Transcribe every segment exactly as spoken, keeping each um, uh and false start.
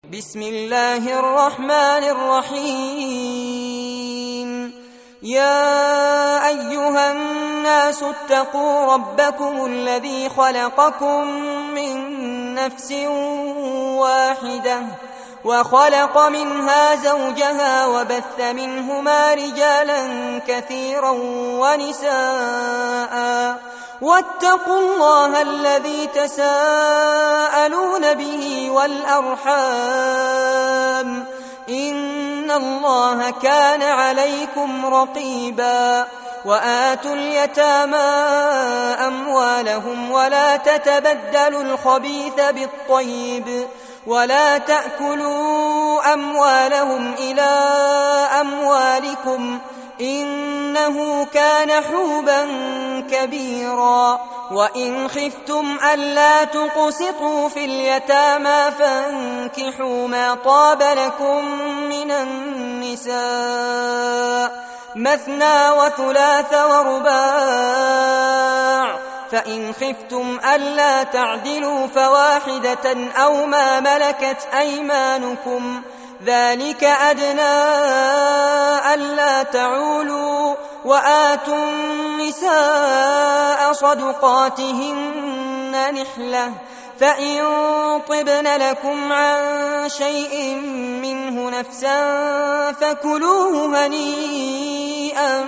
بسم الله الرحمن الرحيم. يا أيها الناس اتقوا ربكم الذي خلقكم من نفس واحدة وخلق منها زوجها وبث منهما رجالا كثيرا ونساء واتقوا الله الذي تساءلون به والأرحام إن الله كان عليكم رقيبا. وآتوا اليتامى أموالهم ولا تتبدلوا الخبيث بالطيب ولا تأكلوا أموالهم إلى أموالكم إنه كان حوبا كبيرا. وإن خفتم ألا تقسطوا في اليتامى فانكحوا ما طاب لكم من النساء مثنى وثلاث ورباع، فإن خفتم ألا تعدلوا فواحدة أو ما ملكت أيمانكم ذلك أدنى ألا تعولوا. وآتوا النساء صدقاتهن نحلة، فإن طبن لكم عن شيء منه نفسا فكلوه هنيئا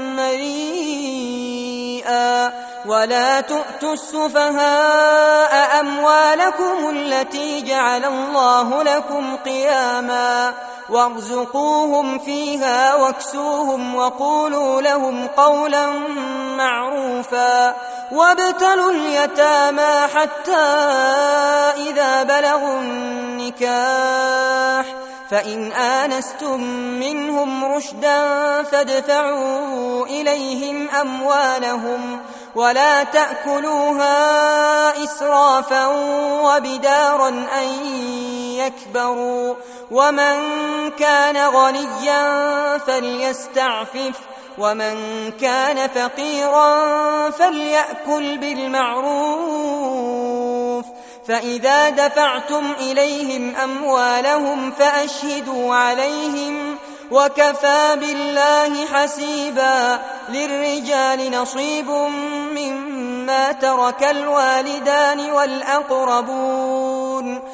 مريئا. ولا تؤتوا السفهاء أموالكم التي جعل الله لكم قياما وارزقوهم فيها واكسوهم وقولوا لهم قولا معروفا. وابتلوا اليتامى حتى إذا بلغوا النكاح فإن آنستم منهم رشدا فادفعوا إليهم أموالهم ولا تأكلوها إسرافا وبدارا أن يكبروا. ومن كان غنيا فليستعفف ومن كان فقيرا فليأكل بالمعروف. فإذا دفعتم إليهم أموالهم فأشهدوا عليهم وكفى بالله حسيبا. للرجال نصيب مما ترك الوالدان والأقربون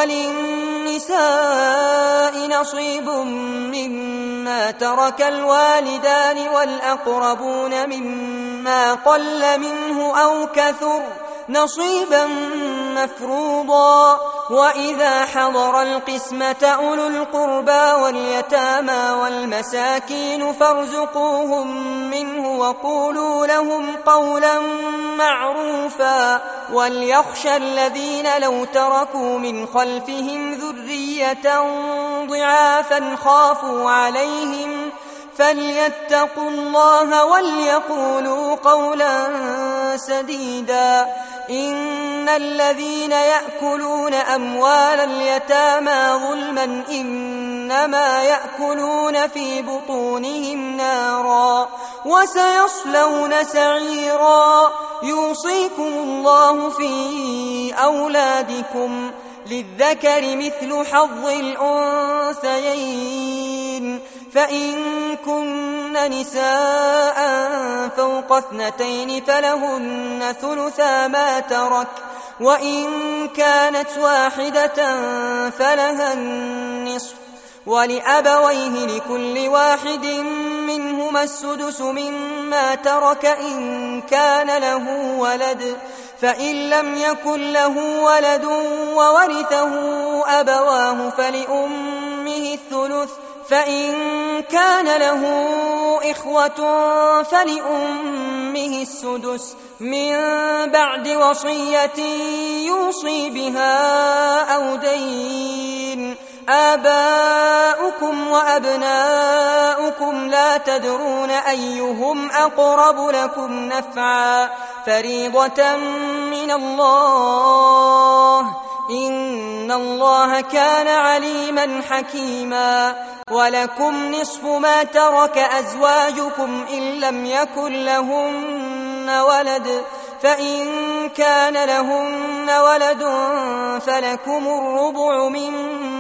وللنساء نصيب مما ترك الوالدان والأقربون مما قل منه أو كثر نصيبا مفروضا. وإذا حضر القسمة أولو القربى واليتامى والمساكين فارزقوهم منه وقولوا لهم قولا معروفا. وليخشى الذين لو تركوا من خلفهم ذرية ضعافا خافوا عليهم فليتقوا الله وليقولوا قولا سديدا. إن الذين يأكلون أموال اليتامى ظلما إنما يأكلون في بطونهم نارا وسيصلون سعيرا. يوصيكم الله في أولادكم للذكر مثل حظ الأنثيين، فإن كن نساء فوق اثنتين فلهن ثلثا ما ترك، وإن كانت واحدة فلها النصف، ولأبويه لكل واحد منهما السدس مما ترك إن كان له ولد، فإن لم يكن له ولد وورثه أبواه فلأمه الثلث، فإن كان له إخوة فلأمه السدس من بعد وصية يوصي بها أو دين. آباؤكم وأبناؤكم لا تدرون أيهم أقرب لكم نفعا فريضة من الله إن الله كان عليما حكيما. ولكم نصف ما ترك أزواجكم إن لم يكن لهن ولد، فإن كان لهن ولد فلكم الربع مما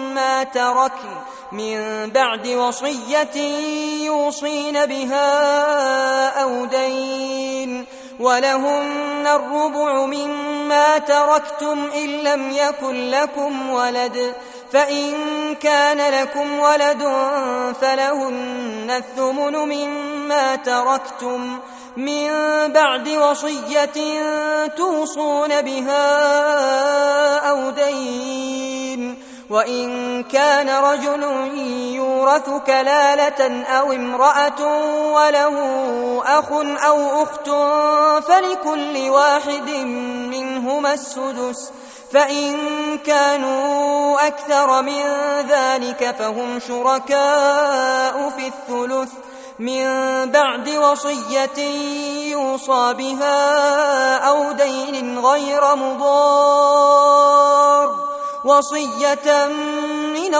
تركن من بعد وصية يوصين بها أو دين ولهن الربع مما تركتم إن لم يكن لكم ولد فإن كان لكم ولد فلهن الثمن مما تركتم من بعد وصية توصون بها أو دين وإن كان رجل يورث كلالة أو امرأة وله أخ أو أخت فلكل واحد منهما السدس فإن كانوا أكثر من ذلك فهم شركاء في الثلث من بعد وصية يوصى بها أو دين غير مضار وصية من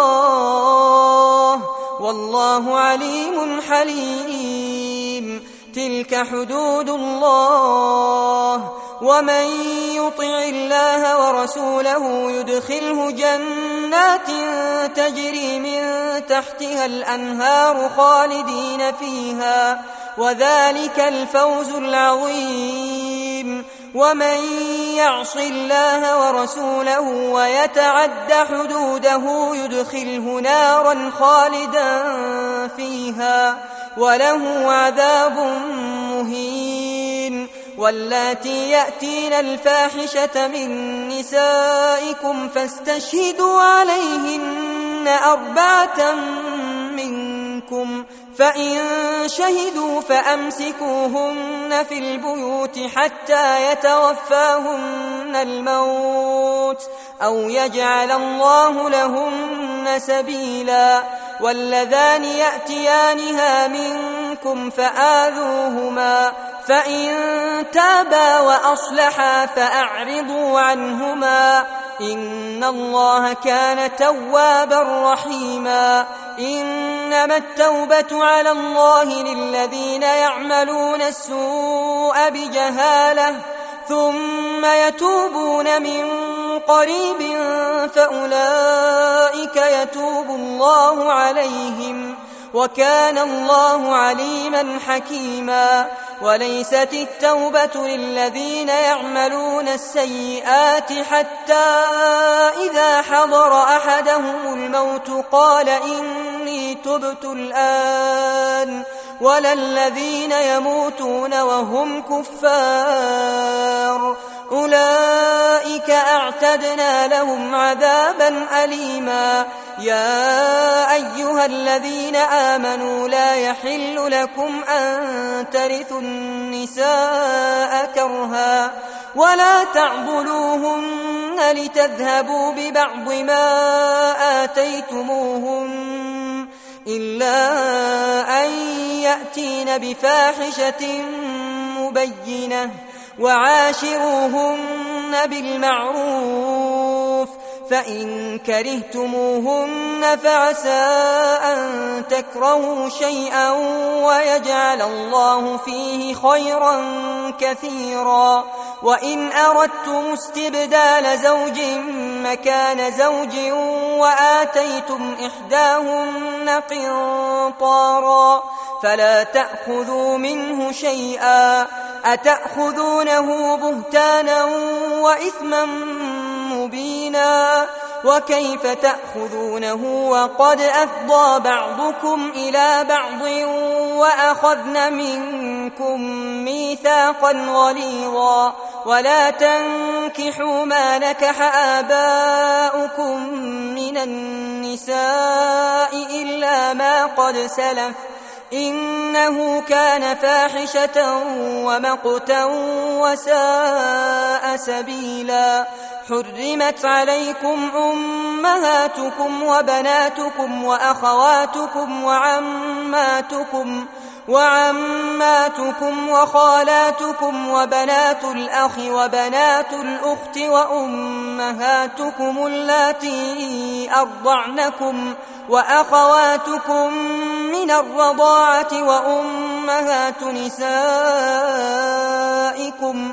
الله والله عليم حليم تلك حدود الله ومن يطع الله ورسوله يدخله جنات تجري من تحتها الأنهار خالدين فيها وذلك الفوز العظيم ومن يعص الله ورسوله ويتعد حدوده يدخله نارا خالدا فيها وله عذاب مهين واللاتي يأتين الفاحشة من نسائكم فاستشهدوا عليهن أربعة منكم فإن شهدوا فأمسكوهن في البيوت حتى يتوفاهن الموت أو يجعل الله لهن سبيلا واللذان يأتيانها منكم فآذوهما فإن تابا وأصلحا فأعرضوا عنهما إن الله كان توابا رحيما إنما التوبة على الله للذين يعملون السوء بجهالة ثم يتوبون من قريب فأولئك يتوب الله عليهم وكان الله عليما حكيما وليست التوبة للذين يعملون السيئات حتى إذا حضر أحدهم الموت قال إني تبت الآن ولا الذين يموتون وهم كفار أولئك أعتدنا لهم عذابا أليما يا أيها الذين آمنوا لا يحل لكم أن ترثوا النساء كرها ولا تعضلوهن لتذهبوا ببعض ما آتيتموهن إلا أن يأتين بفاحشة مبينة وعاشروهن بالمعروف فإن كرهتموهن فعسى أن تكرهوا شيئا ويجعل الله فيه خيرا كثيرا وإن أردتم استبدال زوج مكان زوج وآتيتم إحداهن قنطارا فلا تأخذوا منه شيئا أتأخذونه بهتانا وإثما مبينا وكيف تأخذونه وقد أفضى بعضكم إلى بعض وأخذن منكم ميثاقا غليظا ولا تنكحوا ما نكح آباؤكم من النساء إلا ما قد سلف إنه كان فاحشة ومقتا وساء سبيلا حرمت عليكم أمهاتكم وبناتكم وأخواتكم وعماتكم وعماتكم وخالاتكم وبنات الأخ وبنات الأخت وأمهاتكم اللاتي أرضعنكم وأخواتكم من الرضاعة وأمهات نسائكم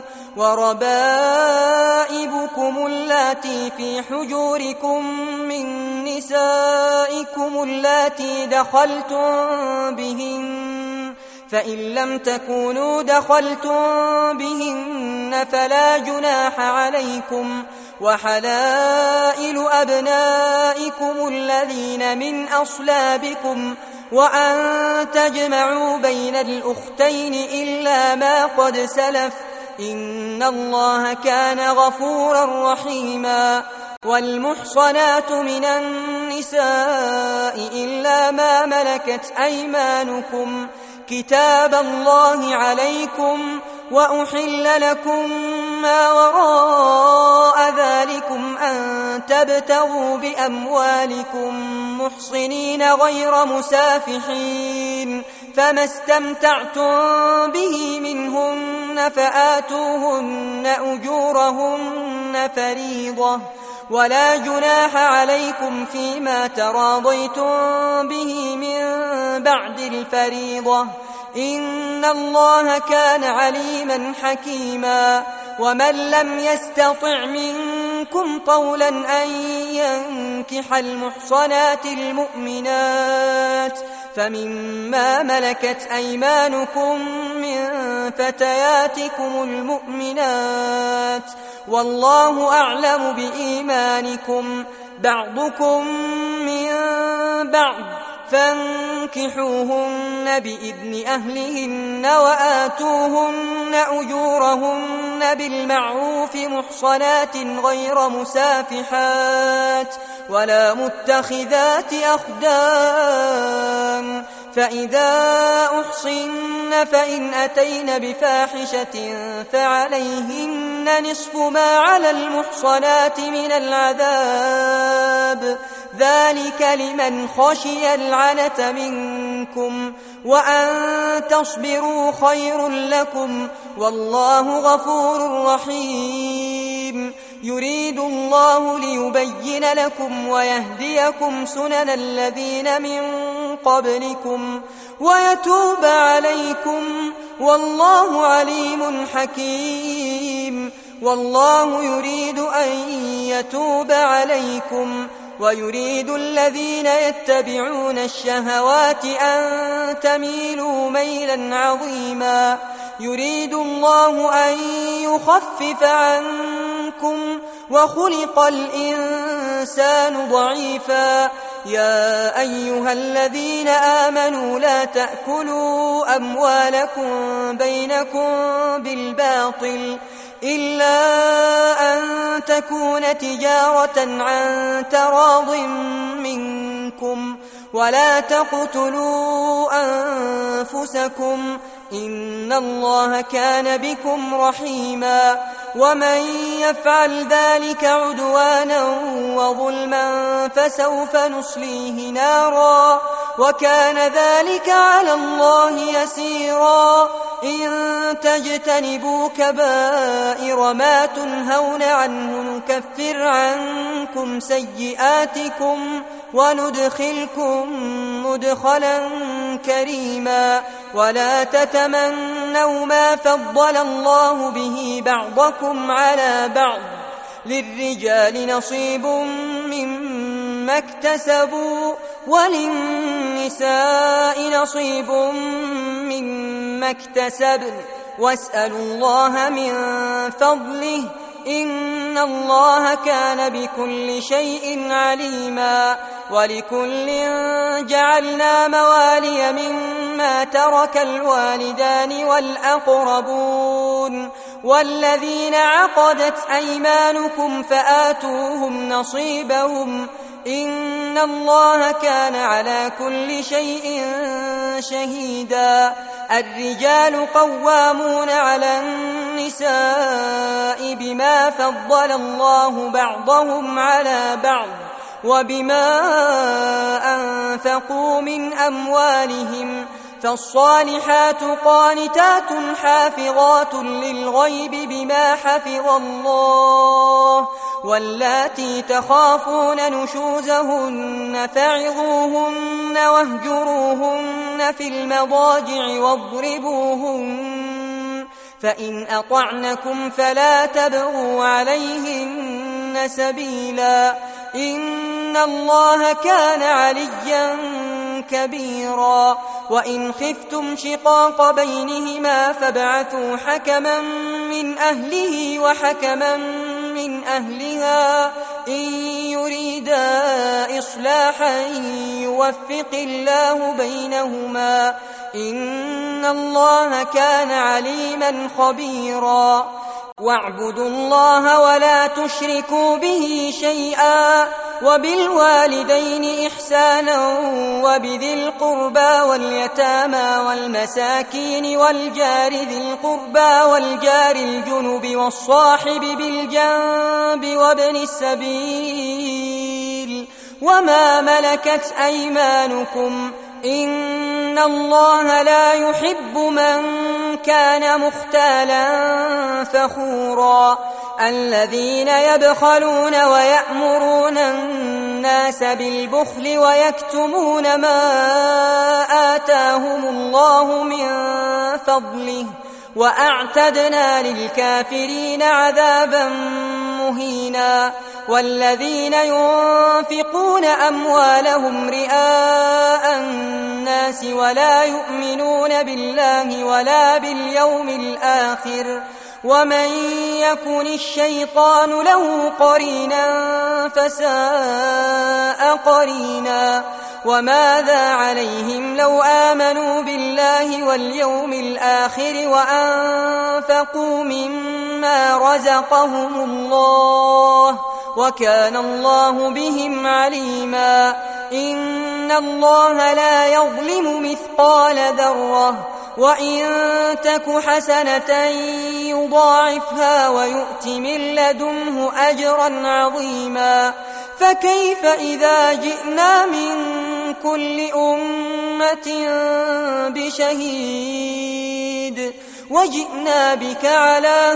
وربائبكم اللاتي في حجوركم من نسائكم نسائكم اللاتي دخلتم بهن، فإن لم تكونوا دخلتم بهن فلا جناح عليكم، وحلائل أبنائكم الذين من أصلابكم، وأن تجمعوا بين الأختين إلا ما قد سلف، إن الله كان غفورا رحيما. والمحصنات من النساء إلا ما ملكت أيمانكم، كتاب الله عليكم، وأحل لكم ما وراء ذلكم أن تبتغوا بأموالكم محصنين غير مسافحين، فما استمتعتم به منهن فآتوهن أجورهن فريضة، ولا جناح عليكم فيما تراضيتم به من بعد الفريضة، إن الله كان عليما حكيما. ومن لم يستطع منكم طولا أن ينكح المحصنات المؤمنات فمما ملكت أيمانكم من فتياتكم المؤمنات، والله أعلم بإيمانكم، بعضكم من بعض، فانكحوهن بإذن أهلهن وآتوهن أجورهن بالمعروف محصنات غير مسافحات ولا متخذات أخدان، فإذا أحصن فإن أتين بفاحشة فعليهن نصف ما على المحصنات من العذاب، ذلك لمن خشي العنة منكم، وأن تصبروا خير لكم، والله غفور رحيم. يريد الله ليبين لكم ويهديكم سنن الذين من قبلكم ويتوب عليكم، والله عليم حكيم. والله يريد أن يتوب عليكم، ويريد الذين يتبعون الشهوات أن تميلوا ميلا عظيما. يريد الله أن يخفف عنكم، وخلق الإنسان ضعيفا. يا أيها الذين آمنوا لا تأكلوا أموالكم بينكم بالباطل إلا أن تكون تجارة عن تراض منكم، ولا تقتلوا أنفسكم، إن الله كان بكم رحيما. ومن يفعل ذلك عدوانا وظلما فسوف نصليه نارا، وكان ذلك على الله يسيرا. إن تجتنبوا كبائر ما تنهون عنه نكفر عنكم سيئاتكم وندخلكم مدخلا كريما. ولا تتمنوا ما فضل الله به بعضكم على بعض، للرجال نصيب مما اكتسبوا وللنساء نصيب مما اكتسبن، واسألوا الله من فضله، إن الله كان بكل شيء عليما. ولكل جعلنا موالي مما ترك الوالدان والأقربون والذين عقدت أيمانكم فآتوهم نصيبهم، إن الله كان على كل شيء شهيدا. الرجال قوامون على النساء بما فضل الله بعضهم على بعض وبما أنفقوا من أموالهم، فالصالحات قانتات حافظات للغيب بما حفظ الله، واللاتي تخافون نشوزهن فعظوهن واهجروهن في المضاجع واضربوهن، فإن أطعنكم فلا تبغوا عليهن سبيلا، إن إن الله كان عليا كبيرا وإن خفتم شقاق بينهما فابعثوا حكما من أهله وحكما من أهلها إن يريدا إصلاحا يوفق الله بينهما إن الله كان عليما خبيرا واعبدوا الله ولا تشركوا به شيئا وبالوالدين إحسانا وبذي القربى واليتامى والمساكين والجار ذي القربى والجار الجنب والصاحب بالجنب وابن السبيل وما ملكت أيمانكم إن الله لا يحب من كان مختالا فخورا الذين يبخلون ويأمرون الناس بالبخل ويكتمون ما آتاهم الله من فضله وأعتدنا للكافرين عذابا مهينا والذين ينفقون أموالهم رئاء الناس ولا يؤمنون بالله ولا باليوم الآخر ومن يكن الشيطان له قرينا فساء قرينا وماذا عليهم لو آمنوا بالله واليوم الآخر وأنفقوا مما رزقهم الله وكان الله بهم عليما إن الله لا يظلم مثقال ذرة وإن تك حسنة يضاعفها ويؤت من لدنه أجرا عظيما فكيف إذا جئنا من كل أمة بشهيد وجئنا بك على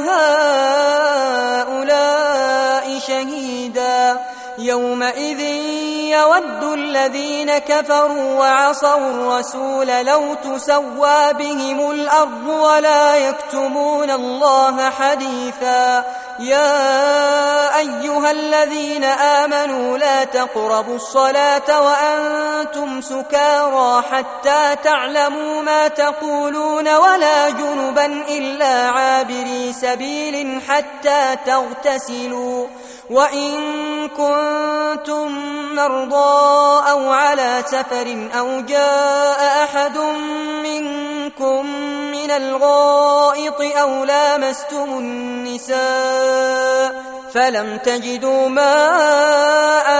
هؤلاء شهيدا يومئذ يود الذين كفروا وعصوا الرسول لو تسوى بهم الأرض ولا يكتمون الله حديثا يا أيها الذين آمنوا لا تقربوا الصلاة وأنتم سكارى حتى تعلموا ما تقولون ولا جنبا إلا عابري سبيل حتى تغتسلوا وإن كنتم مرضى أو على سفر أو جاء أحد منكم من الغائط أو لامستم النساء فلم تجدوا ماء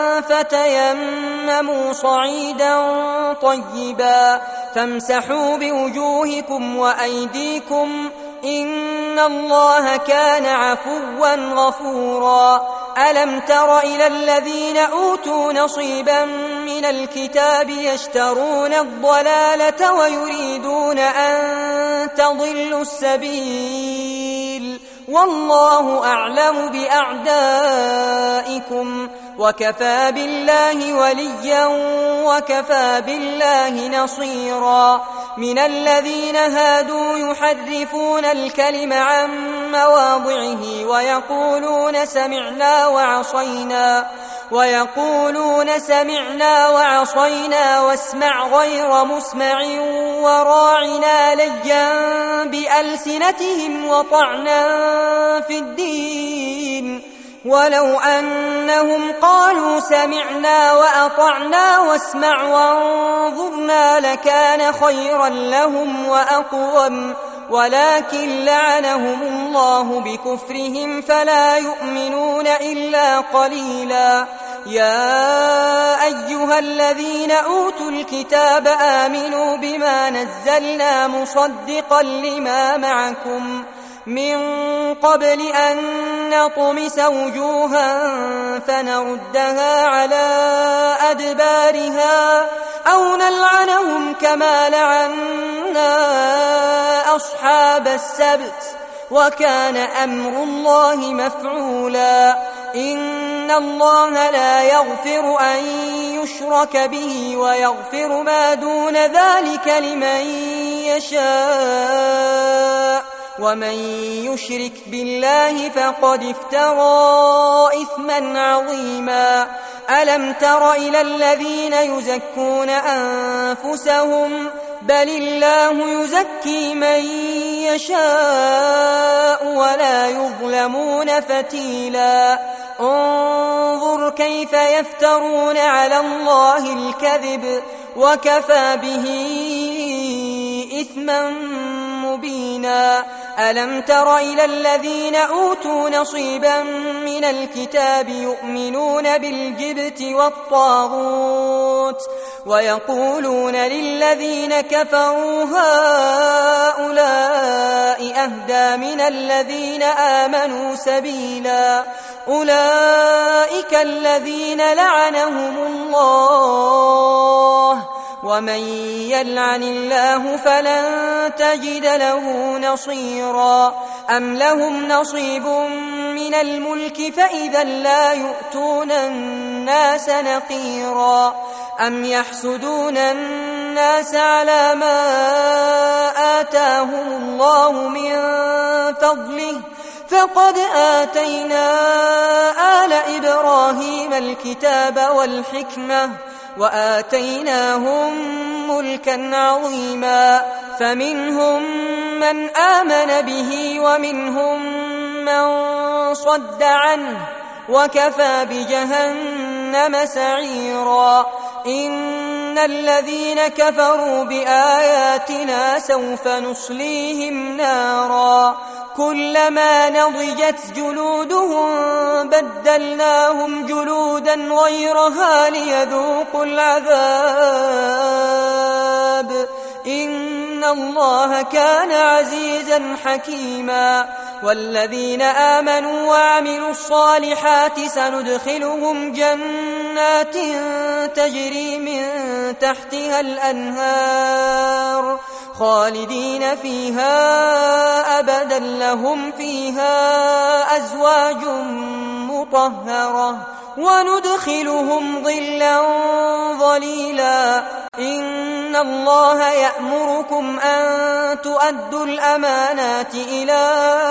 فتيمموا صعيدا طيبا فامسحوا بوجوهكم وأيديكم إن الله كان عفوا غفورا ألم تر إلى الذين أوتوا نصيبا من الكتاب يشترون الضلالة ويريدون أن تضلوا السبيل والله أعلم بأعدائكم وكفى بالله وليا وكفى بالله نصيرا من الذين هادوا يحرفون الكلم عن مواضعه ويقولون سمعنا وعصينا ويقولون سمعنا وعصينا واسمع غير مسمع وراعنا ليا بألسنتهم وطعنا في الدين ولو أنهم قالوا سمعنا وأطعنا واسمع وانظرنا لكان خيرا لهم وأقوم ولكن لعنهم الله بكفرهم فلا يؤمنون إلا قليلا يا أيها الذين أوتوا الكتاب آمنوا بما نزلنا مصدقا لما معكم من قبل أن نطمس وجوها فنردها على أدبارها أو نلعنهم كما لعنا أصحاب السبت وكان أمر الله مفعولا إن الله لا يغفر أن يشرك به ويغفر ما دون ذلك لمن يشاء ومن يشرك بالله فقد افترى إثما عظيما ألم تر إلى الذين يزكون أنفسهم بل الله يزكي من يشاء ولا يظلمون فتيلا انظر كيف يفترون على الله الكذب وكفى به إثما مبينا ألم تر إلى الذين أوتوا نصيبا من الكتاب يؤمنون بالجبت والطاغوت ويقولون للذين كفروا هؤلاء أهدى من الذين آمنوا سبيلا أولئك الذين لعنهم الله ومن يلعن الله فلن تجد له نصيرا أم لهم نصيب من الملك فإذا لا يؤتون الناس نقيرا أم يحسدون الناس على ما آتاهم الله من فضله فقد آتينا آل إبراهيم الكتاب والحكمة وآتيناهم ملكا عظيما فمنهم من آمن به ومنهم من صد عنه وكفى بجهنم سعيرا إن الذين كفروا بآياتنا سوف نصليهم نارا كلما نضجت جلودهم بدلناهم جلودا غيرها ليذوقوا العذاب إن الله كان عزيزا حكيما والذين آمنوا وعملوا الصالحات سندخلهم جنات تجري من تحتها الأنهار خالدين فيها أبدا لهم فيها أزواج مطهرة وندخلهم ظلا ظليلا إن الله يأمركم أن تؤدوا الأمانات إلى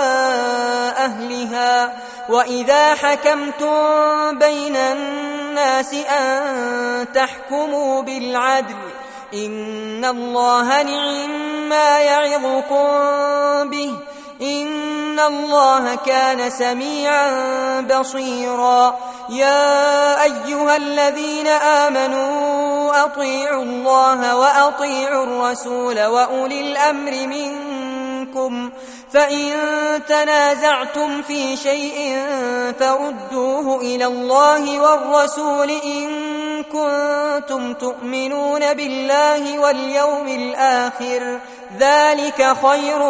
أهلها وإذا حكمتم بين الناس أن تحكموا بالعدل إن الله نعم ما يعظكم به إن الله كان سميعا بصيرا يا أيها الذين آمنوا أطيعوا الله وأطيعوا الرسول وأولي الأمر منكم فإن تنازعتم في شيء فردوه إلى الله والرسول إن كنتم تؤمنون بالله واليوم الآخر ذلك خير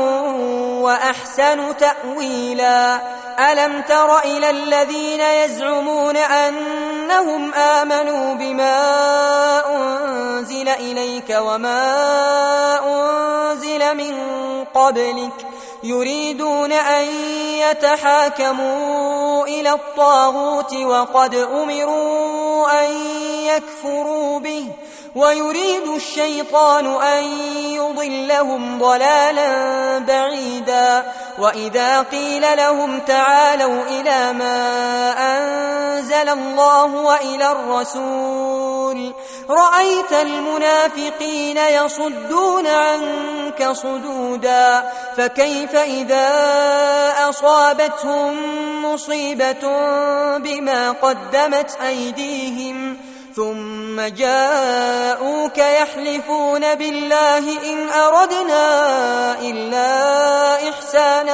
وأحسن تأويلا ألم تر إلى الذين يزعمون أنهم آمنوا بما أنزل إليك وما أنزل من قبلك يريدون أن يتحاكموا إلى الطاغوت وقد أمروا أن يكفروا به ويريد الشيطان أن يضلهم ضلالا بعيدا وإذا قيل لهم تعالوا إلى ما أنزل الله وإلى الرسول رأيت المنافقين يصدون عنك صدودا فكيف إذا أصابتهم مصيبة بما قدمت أيديهم ثم جاءوك يحلفون بالله إن أردنا إلا إحسانا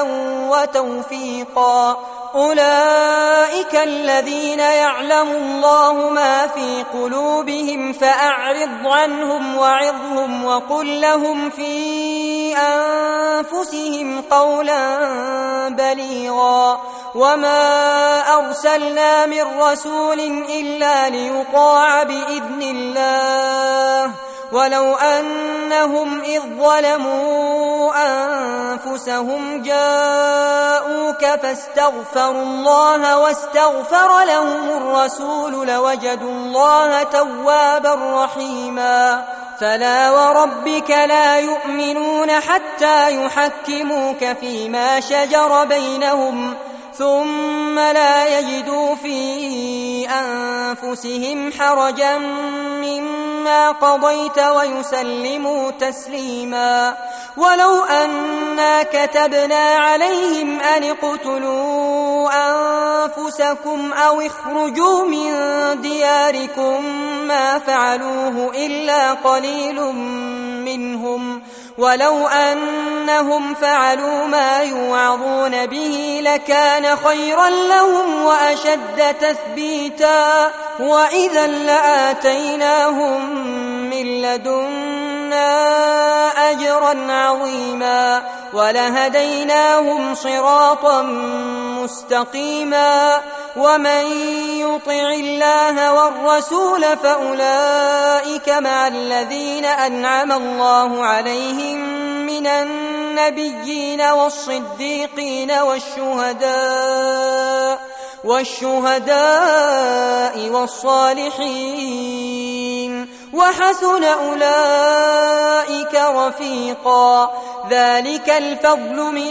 وتوفيقا أولئك الذين يعلم الله ما في قلوبهم فأعرض عنهم وعظهم وقل لهم في أنفسهم قولا بليغا وما أرسلنا من رسول إلا ليطاع بإذن الله ولو أنهم إذ ظلموا أنفسهم جاءوك فاستغفروا الله واستغفر لهم الرسول لوجدوا الله توابا رحيما فلا وربك لا يؤمنون حتى يحكموك فيما شجر بينهم ثم لا يجدوا في أنفسهم حرجا مما قضيت ويسلموا تسليما. ولو أنا كتبنا عليهم أن اقتلوا أنفسكم أو اخرجوا من دياركم ما فعلوه إلا قليل منهم، ولو أنهم فعلوا ما يوعظون به لكان خيرا لهم وأشد تثبيتا، وإذا لآتيناهم من لدنا أجرا عظيما ولهديناهم صراطا مستقيما. ومن يطع الله والرسول فأولئك مع الذين أنعم الله عليهم من النبيين والصديقين والشهداء والشهداء والصالحين، وحسن أولئك رفيقا. ذلك الفضل من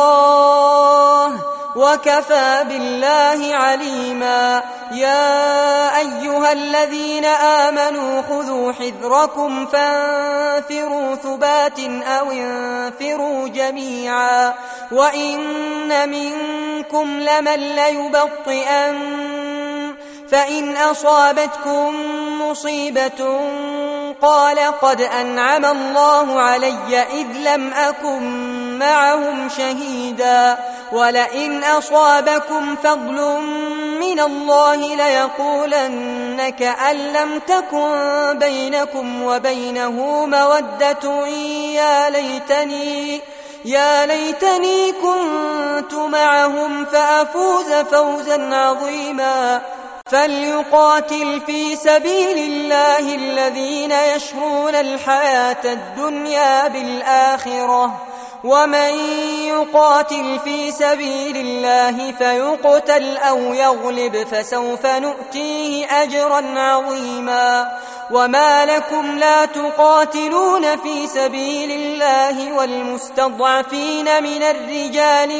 الله وكفى بالله عليما. يا أيها الذين آمنوا خذوا حذركم فانفروا ثبات أو انفروا جميعا. وإن منكم لمن ليبطئن فإن أصابتكم مصيبة قال قد أنعم الله علي إذ لم أكن معهم شهيدا، ولئن أصابكم فضل من الله ليقولن كأن لم تكن بينكم وبينه مودة يا ليتني يا ليتني كنت معهم فأفوز فوزا عظيما. فليقاتل في سبيل الله الذين يشرون الحياة الدنيا بالآخرة، ومن يقاتل في سبيل الله فيقتل أو يغلب فسوف نؤتيه أجرا عظيما. وما لكم لا تقاتلون في سبيل الله والمستضعفين من الرجال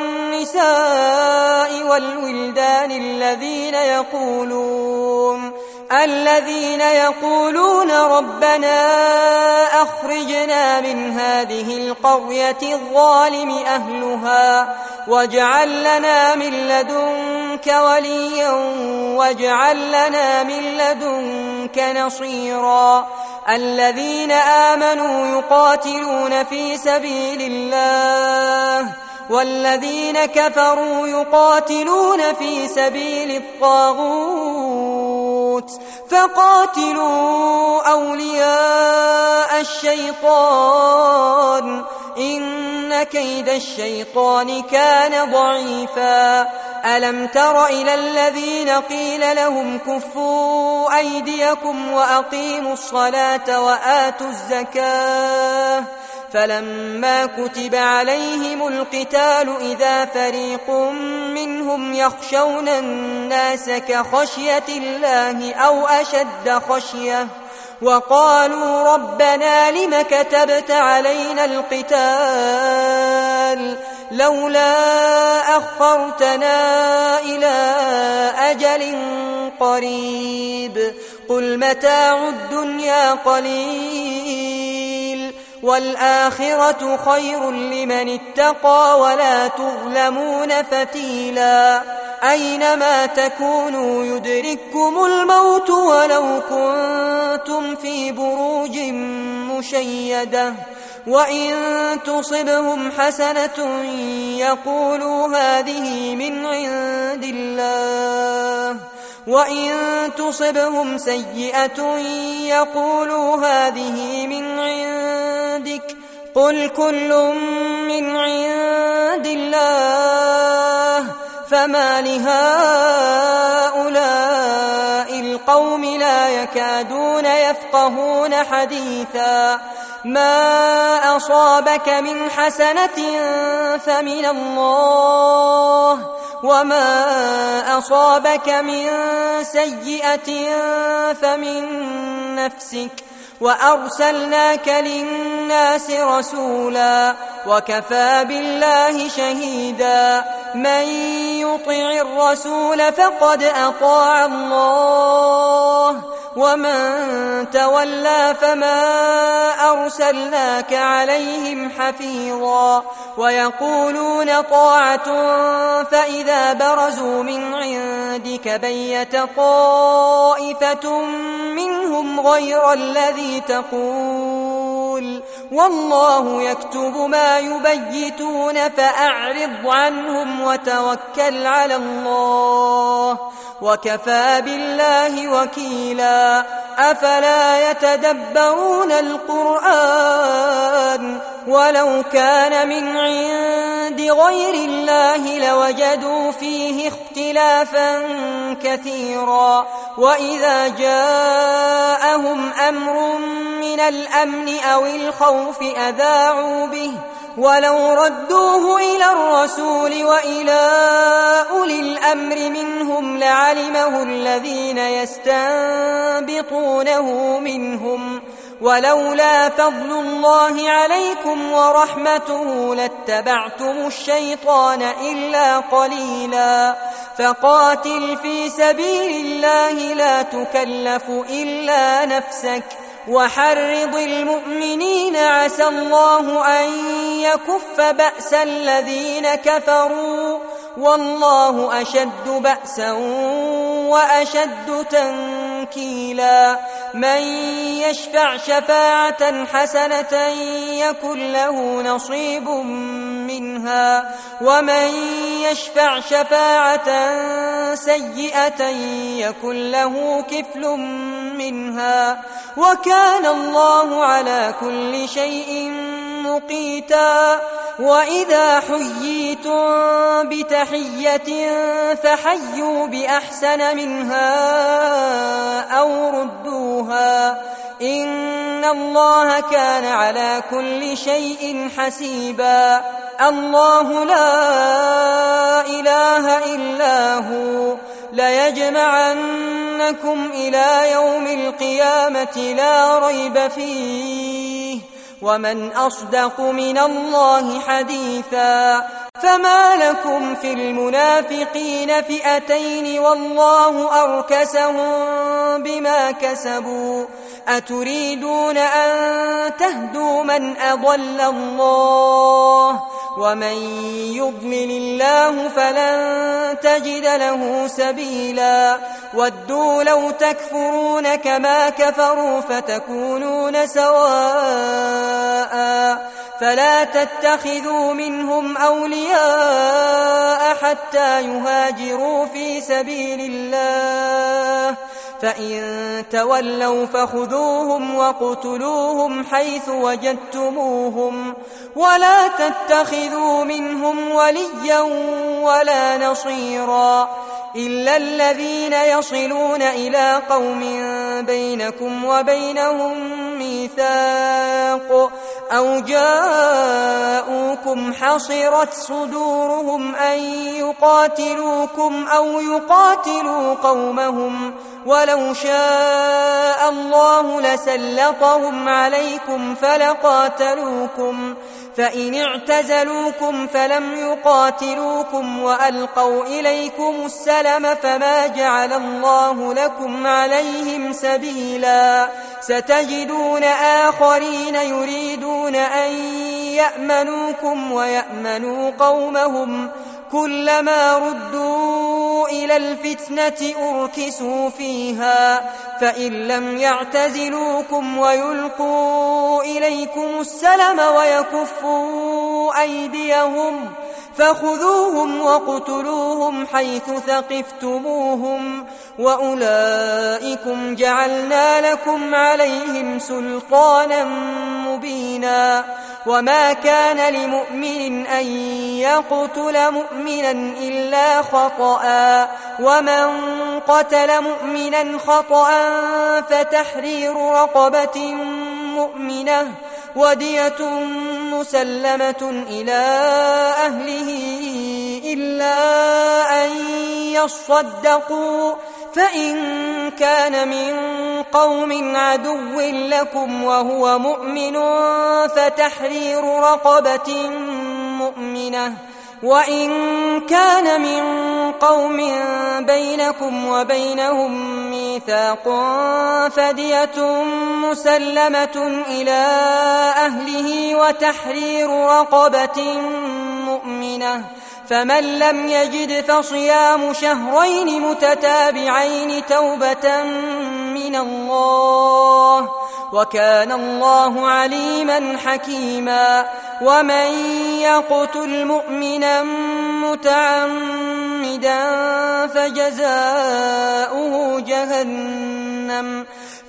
والنساء والولدان الذين يقولون الذين يقولون ربنا أخرجنا من هذه القرية الظالم أهلها واجعل لنا من لدنك وليا واجعل لنا من لدنك نصيرا. الذين آمنوا يقاتلون في سبيل الله والذين كفروا يقاتلون في سبيل الطاغوت فقاتلوا أولياء الشيطان إن كيد الشيطان كان ضعيفا. ألم تر إلى الذين قيل لهم كفوا أيديكم وأقيموا الصلاة وآتوا الزكاة فلما كتب عليهم القتال إذا فريق منهم يخشون الناس كخشية الله أو أشد خشية وقالوا ربنا لم كتبت علينا القتال لولا أخرتنا إلى أجل قريب قل متاع الدنيا قليل والآخرة خير لمن اتقى ولا تظلمون فتيلا. أينما تكونوا يدرككم الموت ولو كنتم في بروج مشيدة وإن تصبهم حسنة يقولوا هذه من عند الله وإن تصبهم سيئة يقولوا هذه من عندك قل كل من عند الله فما لهؤلاء القوم لا يكادون يفقهون حديثا. ما أصابك من حسنة فمن الله وما أصابك من سيئة فمن نفسك وأرسلناك للناس رسولا وكفى بالله شهيدا من يطع الرسول فقد أطاع الله ومن تولى فما أرسلناك عليهم حفيظا ويقولون طاعة فإذا برزوا من عندك بيت طائفة منهم غير الذي تقول والله يكتب ما يبيتون فأعرض عنهم وتوكل على الله وكفى بالله وكيلا أفلا يتدبرون القرآن ولو كان من عند غير الله لوجدوا فيه اختلافا كثيرا وإذا جاءهم أمر من الأمن أو الخوف أذاعوا به ولو ردوه إلى الرسول وإلى أولي الأمر منهم لعلمه الذين يستنبطونه منهم ولولا فضل الله عليكم ورحمته لاتبعتم الشيطان إلا قليلا فقاتل في سبيل الله لا تكلف إلا نفسك وحرض المؤمنين عسى الله أن يكف بأس الذين كفروا والله أشد بأسا وأشد تنكيلا من يشفع شفاعة حسنة يكن له نصيب منها ومن يشفع شفاعة سيئة يكن له كفل منها وكان الله على كل شيء مقيتا وإذا حييتم بتحية فحيوا بأحسن منها أو ردوها إن الله كان على كل شيء حسيبا الله لا إله إلا هو ليجمعنكم إلى يوم القيامة لا ريب فيه ومن أصدق من الله حديثا فما لكم في المنافقين فئتين والله أركسهم بما كسبوا أتريدون أن تهدوا من أضل الله ومن يضلل الله فلن تجد له سبيلا ودوا لو تكفرون كما كفروا فتكونون سواء فلا تتخذوا منهم أولياء حتى يهاجروا في سبيل الله فإن تولوا فخذوهم وقتلوهم حيث وجدتموهم ولا تتخذوا منهم وليا ولا نصيرا إلا الذين يصلون إلى قوم بينكم وبينهم ميثاق أو جاءوكم حصرت صدورهم أن يقاتلوكم أو يقاتلوا قومهم ولو شاء الله لسلطهم عليكم فلقاتلوكم فإن اعتزلوكم فلم يقاتلوكم وألقوا إليكم السلم فما جعل الله لكم عليهم سبيلا ستجدون آخرين يريدون أن يأمنوكم ويأمنوا قومهم كلما ردوا إلى الفتنة أركسوا فيها فإن لم يعتزلوكم ويلقوا إليكم السلم ويكفوا أيديهم فخذوهم وقتلوهم حيث ثقفتموهم وأولئكم جعلنا لكم عليهم سلطانا مبينا وما كان لمؤمن أن يقتل مؤمنا إلا خطأ ومن قتل مؤمنا خطأ فتحرير رقبة مؤمنة ودية مسلمة إلى أهله إلا أن يصدقوا فإن كان من قوم عدو لكم وهو مؤمن فتحرير رقبة مؤمنة، وإن كان من قوم بينكم وبينهم ميثاق فدية مسلمة إلى أهله وتحرير رقبة مؤمنة، فمن لم يجد فصيام شهرين متتابعين توبة من الله، وكان الله عليما حكيما. ومن يقتل مؤمنا متعمدا فجزاؤه جهنم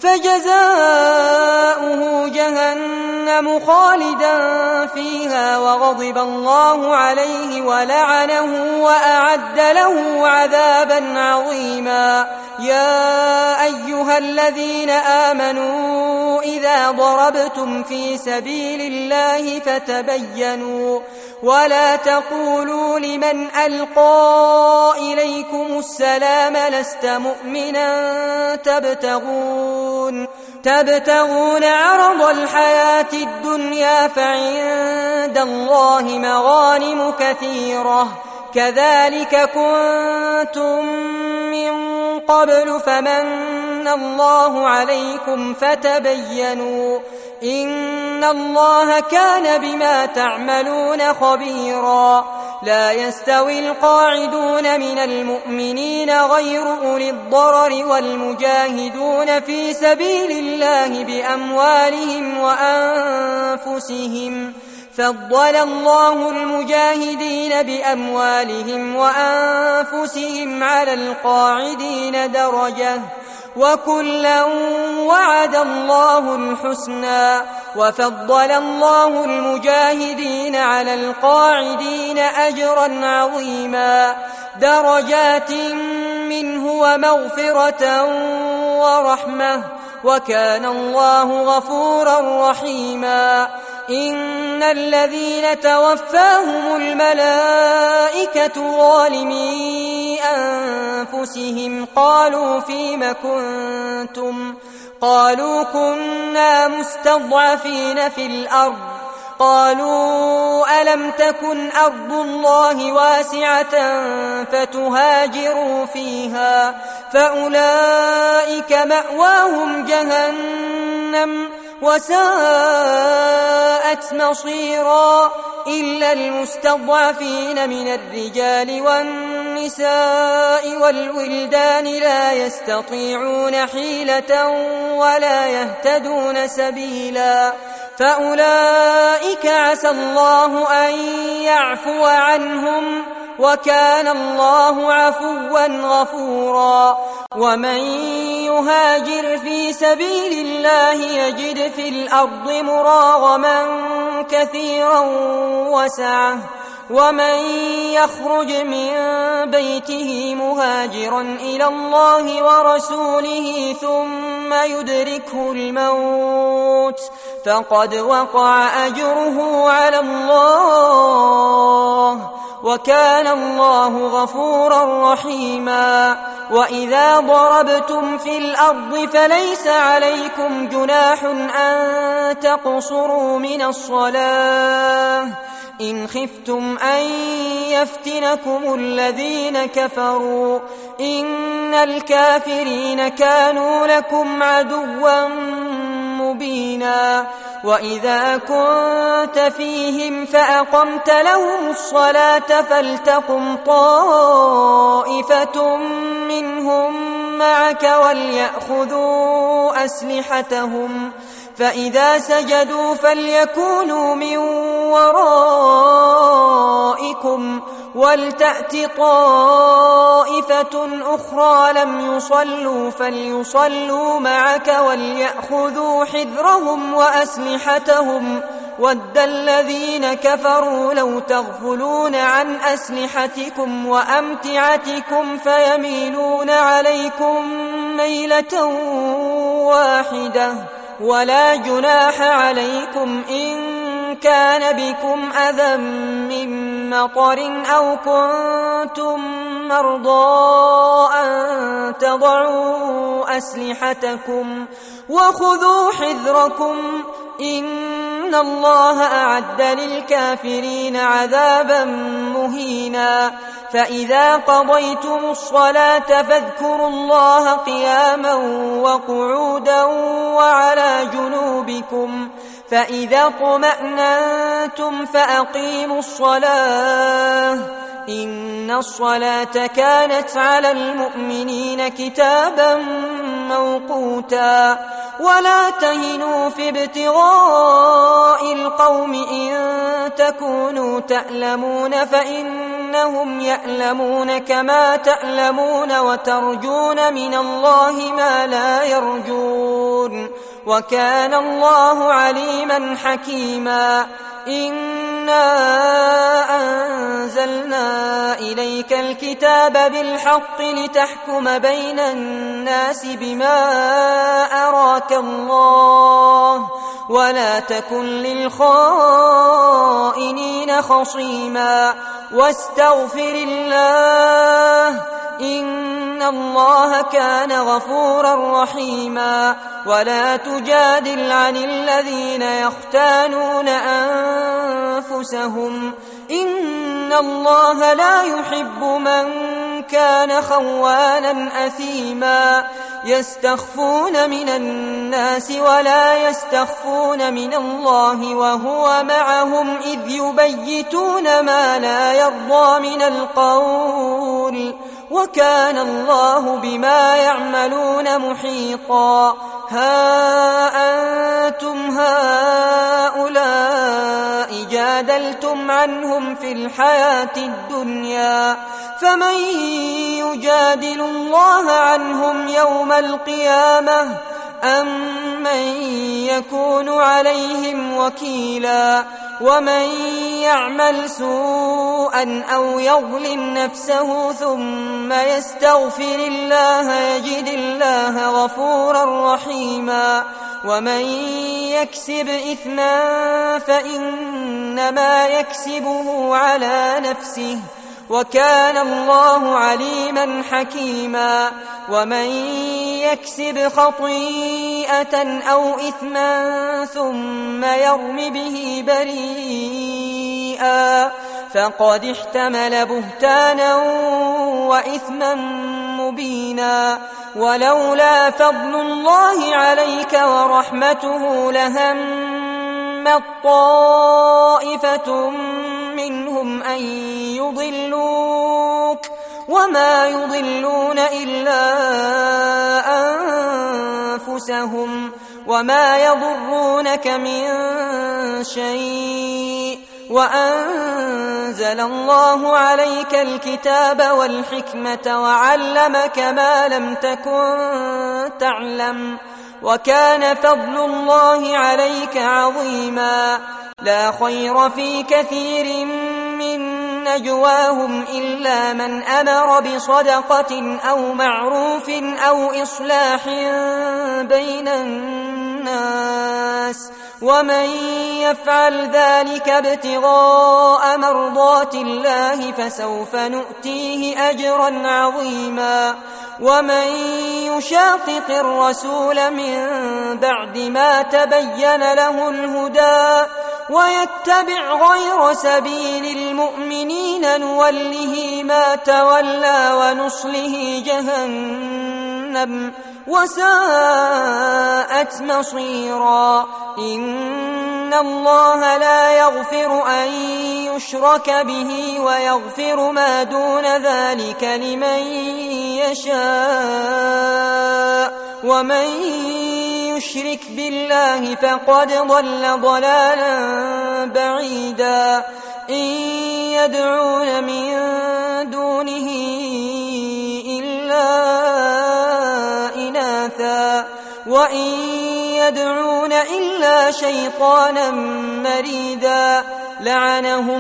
فجزاؤه جهنم خالدا فيها وغضب الله عليه ولعنه وأعد له عذابا عظيما. يا أيها الذين آمنوا إذا ضربتم في سبيل الله فتبينوا ولا تقولوا لمن ألقى إليكم السلام لست مؤمنا تبتغون تبتغون عرض الحياة الدنيا فعند الله مغانم كثيرة كذلك كنتم من قبل فمن الله عليكم فتبينوا إن الله كان بما تعملون خبيرا. لا يستوي القاعدون من المؤمنين غير أولي الضرر والمجاهدون في سبيل الله بأموالهم وأنفسهم، فضل الله المجاهدين بأموالهم وأنفسهم على القاعدين درجة، وكلا وعد الله الحسنى، وفضل الله المجاهدين على القاعدين أجرا عظيما، درجات منه ومغفرة ورحمة، وكان الله غفورا رحيما. إن الذين توفاهم الملائكة ظالمي أنفسهم قالوا فيم كنتم قالوا كنا مستضعفين في الأرض قالوا ألم تكن أرض الله واسعة فتهاجروا فيها فأولئك مأواهم جهنم وساءت مصيرا إلا المستضعفين من الرجال والنساء والولدان لا يستطيعون حيلة ولا يهتدون سبيلا فأولئك عسى الله أن يعفو عنهم وكان الله عفوا غفورا. ومن يهاجر في سبيل الله يجد في الأرض مراغما كثيرا وسعة ومن يخرج من بيته مهاجرا إلى الله ورسوله ثم يدركه الموت فقد وقع أجره على الله وكان الله غفورا رحيما. وإذا ضربتم في الأرض فليس عليكم جناح أن تقصروا من الصلاة إن خفتم أن يفتنكم الذين كفروا إن الكافرين كانوا لكم عدوا مبينا. وإذا كنت فيهم فأقمت لهم الصلاة فلتقم طائفة منهم معك وليأخذوا أسلحتهم فإذا سجدوا فليكونوا من ورائكم ولتأت طائفة أخرى لم يصلوا فليصلوا معك وليأخذوا حذرهم وأسلحتهم ود الذين كفروا لو تغفلون عن أسلحتكم وأمتعتكم فيميلون عليكم ميلة واحدة ولا جناح عليكم إن كان بكم أذى من مطر أو كنتم مرضى أن تضعوا أسلحتكم وخذوا حذركم إن الله أعد للكافرين عذابا مهينا. فإذا قضيتم الصلاة فاذكروا الله قياما وقعودا وعلى جنوبكم فإذا اطمأننتم فأقيموا الصلاة إن الصلاة كانت على المؤمنين كتابا موقوتا. ولا تهنوا في ابتغاء القوم إن تكونوا تألمون فإنهم يألمون كما تألمون وترجون من الله ما لا يرجون وكان الله عليما حكيما. إنا أنزلنا إليك الكتاب بالحق لتحكم بين الناس بما أراك الله ولا تكن للخائنين خصيما واستغفر الله إن الله كان غفورا رحيما. ولا تجادل عن الذين يختانون أنفسهم إن الله لا يحب من كان خوانا أثيما. يستخفون من الناس ولا يستخفون من الله وهو معهم إذ يبيتون ما لا يرضى من القول وكان الله بما يعملون محيطا. ها أنتم هؤلاء جادلتم عنهم في الحياة الدنيا فمن يجادل الله عنهم يوم القيامة أم من يكون عليهم وكيلا. ومن يعمل سوءا أو يظلم نفسه ثم يستغفر الله يجد الله غفورا رحيما. ومن يكسب إثما فإنما يكسبه على نفسه وكان الله عليما حكيما. ومن يكسب خطيئة أو إثما ثم يرم به بريئا فقد احتمل بهتانا وإثما مبينا. ولولا فضل الله عليك ورحمته لهمت طائفة منهم أن يضلوك وما يضلون إلا أنفسهم وما يضرونك من شيء وأنزل الله عليك الكتاب والحكمة وعلمك ما لم تكن تعلم وكان فضل الله عليك عظيما. لا خير في كثير من نجواهم إلا من أمر بصدقة أو معروف أو إصلاح بين الناس ومن يفعل ذلك ابتغاء مرضات الله فسوف نؤتيه أجرا عظيما. ومن يشاقق الرسول من بعد ما تبين له الهدى ويتبع غير سبيل المؤمنين نوله ما تولى ونصله جهنم وساءت مصيرا. إن الله لا يغفر أن يشرك به ويغفر ما دون ذلك لمن يشاء ومن يشرك بالله فقد ضل ضلالا بعيدا. إن يدعون من دونه إلا إناثا وإن يدعون إلا شيطانا مريدا لعنه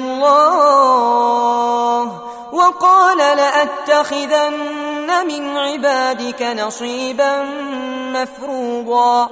الله وقال لأتخذن من عبادك نصيبا مفروضا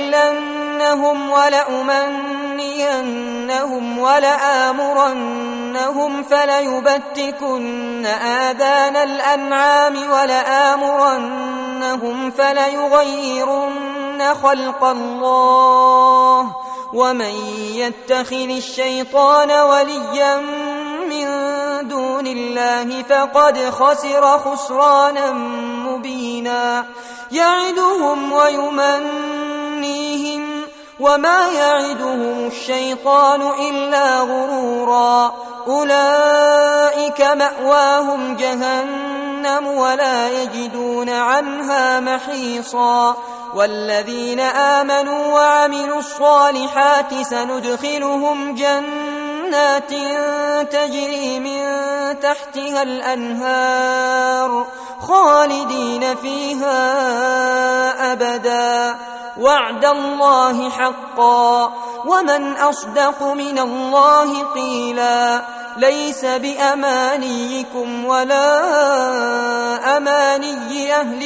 ولأضلنهم ولأمنينهم ولآمرنهم لأمرنهم فليبتكن آذان الأنعام ولآمرنهم فليغيرن خلق الله ومن يتخذ الشيطان وليا من دون الله فقد خسر خسرانا مبينا يعدهم ويمنيهم وما يعدهم الشيطان إلا غرورا أولئك مأواهم جهنم ولا يجدون عنها محيصا والذين آمنوا وعملوا الصالحات سندخلهم جنات تجري من تحتها الأنهار خالدين فيها أبدا وعد الله حقا ومن أصدق من الله قيلا ليس بأمانيكم ولا أماني أهل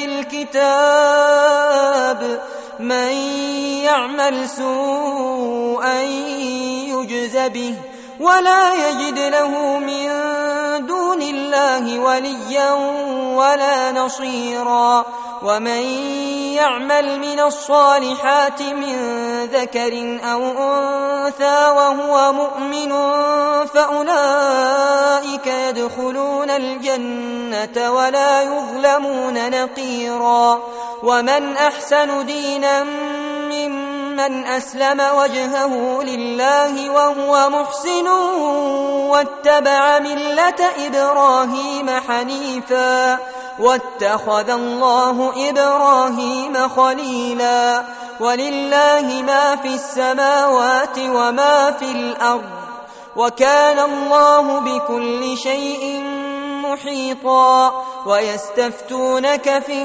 الكتاب من يعمل سوءا يجز به ولا يجد له من دون الله وليا ولا نصيرا ومن يعمل من الصالحات من ذكر أو أنثى وهو مؤمن فأولئك يدخلون الجنة ولا يظلمون نقيرا ومن أحسن دينا ممن أسلم وجهه لله وهو محسن واتبع ملة إبراهيم حنيفا واتخذ الله إبراهيم خليلا ولله ما في السماوات وما في الأرض وكان الله بكل شيء محيطا ويستفتونك في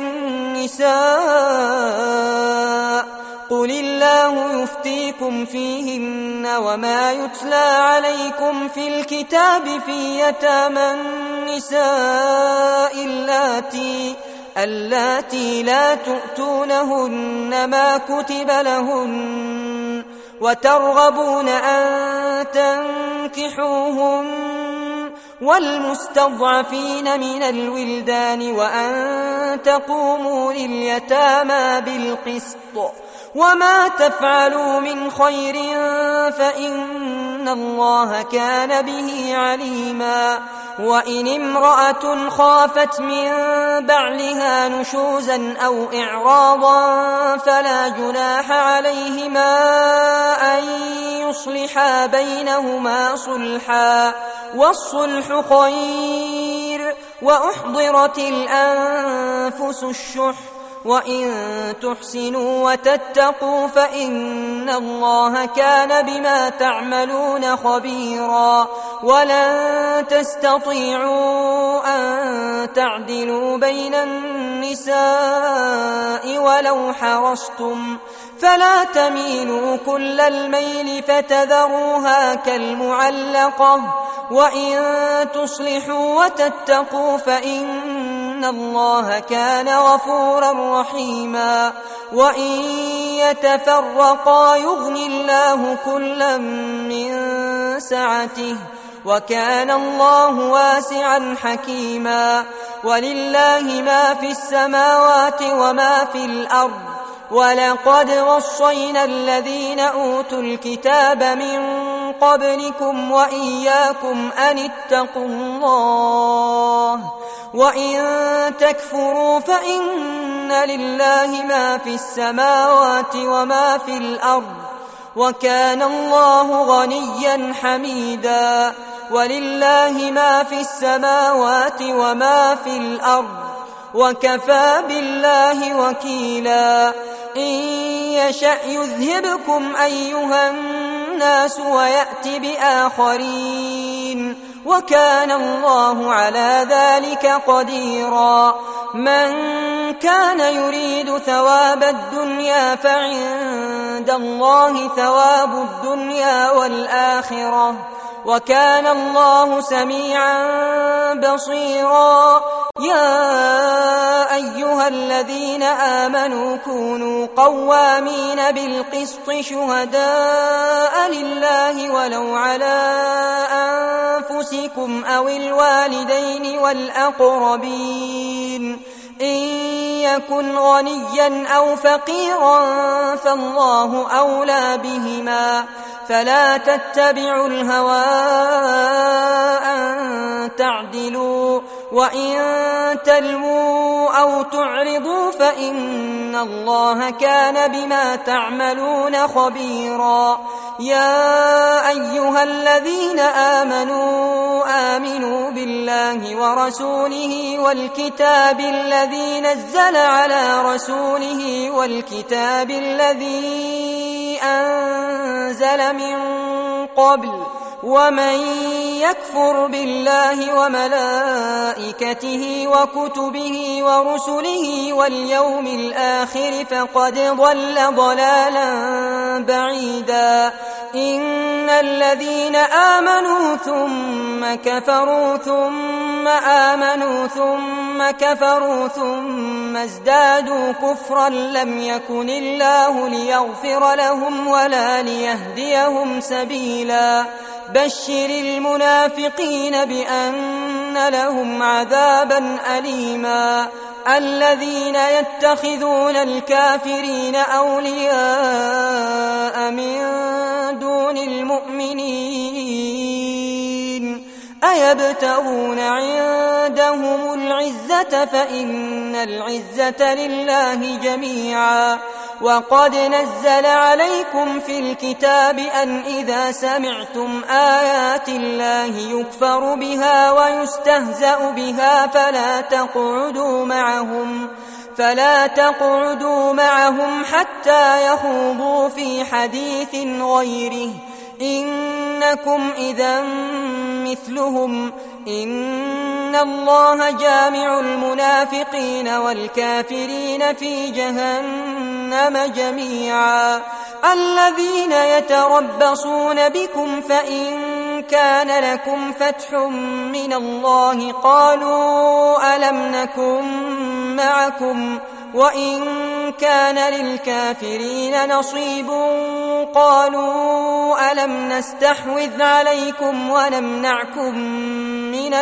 النساء قل الله يفتيكم فيهن وما يتلى عليكم في الكتاب في يتامى النساء اللاتي اللاتي لا تؤتونهن ما كتب لهن وترغبون أن تنكحوهن والمستضعفين من الولدان وأن تقوموا لليتامى بالقسط وما تفعلوا من خير فإن الله كان به عليما وإن امرأة خافت من بعلها نشوزا أو إعراضا فلا جناح عليهما أن يصلحا بينهما صلحا والصلح خير وأحضرت الأنفس الشح وإن تحسنوا وتتقوا فإن الله كان بما تعملون خبيرا ولن تستطيعوا أن تعدلوا بين النساء ولو حرصتم فلا تميلوا كل الميل فتذروها كالمعلقة وإن تصلحوا وتتقوا فإن الله كان غفورا رحيما وإن يتفرقا يغن الله كلا من سعته وكان الله واسعا حكيما ولله ما في السماوات وما في الأرض ولقد وصينا الذين أوتوا الكتاب من قبلكم وإياكم أن اتقوا الله وإن تكفروا فإن لله ما في السماوات وما في الأرض وكان الله غنيا حميدا ولله ما في السماوات وما في الأرض وكفى بالله وكيلا إن يشأ يذهبكم أيها الناس ويأت بآخرين وكان الله على ذلك قديرا من كان يريد ثواب الدنيا فعند الله ثواب الدنيا والآخرة وكان الله سميعا بصيرا. يا أيها الذين آمنوا كونوا قوامين بالقسط شهداء لله ولو على أنفسكم أو الوالدين والأقربين إن يكن غنيا أو فقيرا فالله أولى بهما فلا تتبعوا الهوى أن تعدلوا وإن تلووا أو تعرضوا فإن الله كان بما تعملون خبيرا. يا أيها الذين آمنوا آمنوا بالله ورسوله والكتاب الذي نزل على رسوله والكتاب الذي أنزل من قبل ومن يكفر بالله وملائكته وكتبه ورسله واليوم الآخر فقد ضل ضلالا بعيدا. إن الذين آمنوا ثم كفروا ثم آمنوا ثم كفروا ثم ازدادوا كفرا لم يكن الله ليغفر لهم ولا ليهديهم سبيلا. بشر المنافقين بأن لهم عذابا أليما. الذين يتخذون الكافرين أولياء من دون المؤمنين أيبتغون عندهم العزة فإن العزة لله جميعا. وقد نزل عليكم في الكتاب أن إذا سمعتم آيات الله يكفر بها ويستهزأ بها فلا تقعدوا معهم فلا تقعدوا معهم حتى يخوضوا في حديث غيره إنكم إذا مثلهم إن الله جامع المنافقين والكافرين في جهنم جميعا. الذين يتربصون بكم فإن كان لكم فتح من الله قالوا ألم نكن معكم وإن كان للكافرين نصيب قالوا ألم نستحوذ عليكم ونمنعكم من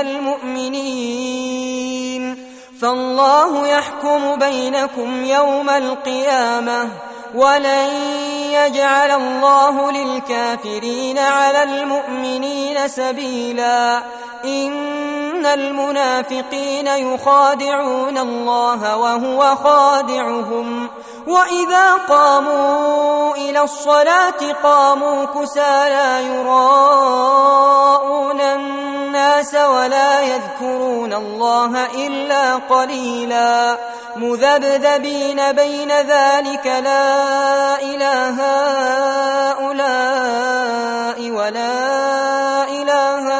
المؤمنين فالله يحكم بينكم يوم القيامة ولن يجعل الله للكافرين على المؤمنين سبيلا. إن المنافقين يخادعون الله وهو خادعهم وإذا قاموا إلى الصلاة قاموا كسالى يراءون الناس ولا يذكرون الله إلا قليلا مذبذبين بين ذلك لا إله هؤلاء ولا إله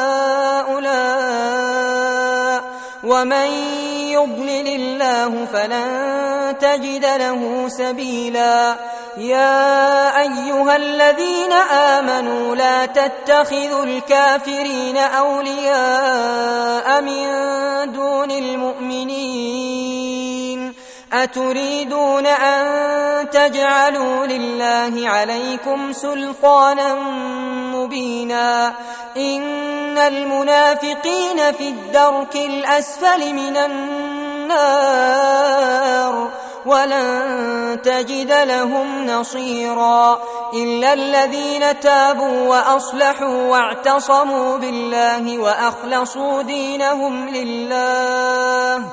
هؤلاء ومن يضلل الله فلن تجد له سبيلا. يا أيها الذين آمنوا لا تتخذوا الكافرين أولياء من دون المؤمنين أتريدون أن تجعلوا لله عليكم سلطانا مبينا. إن المنافقين في الدرك الأسفل من النار ولن تجد لهم نصيرا إلا الذين تابوا وأصلحوا واعتصموا بالله وأخلصوا دينهم لله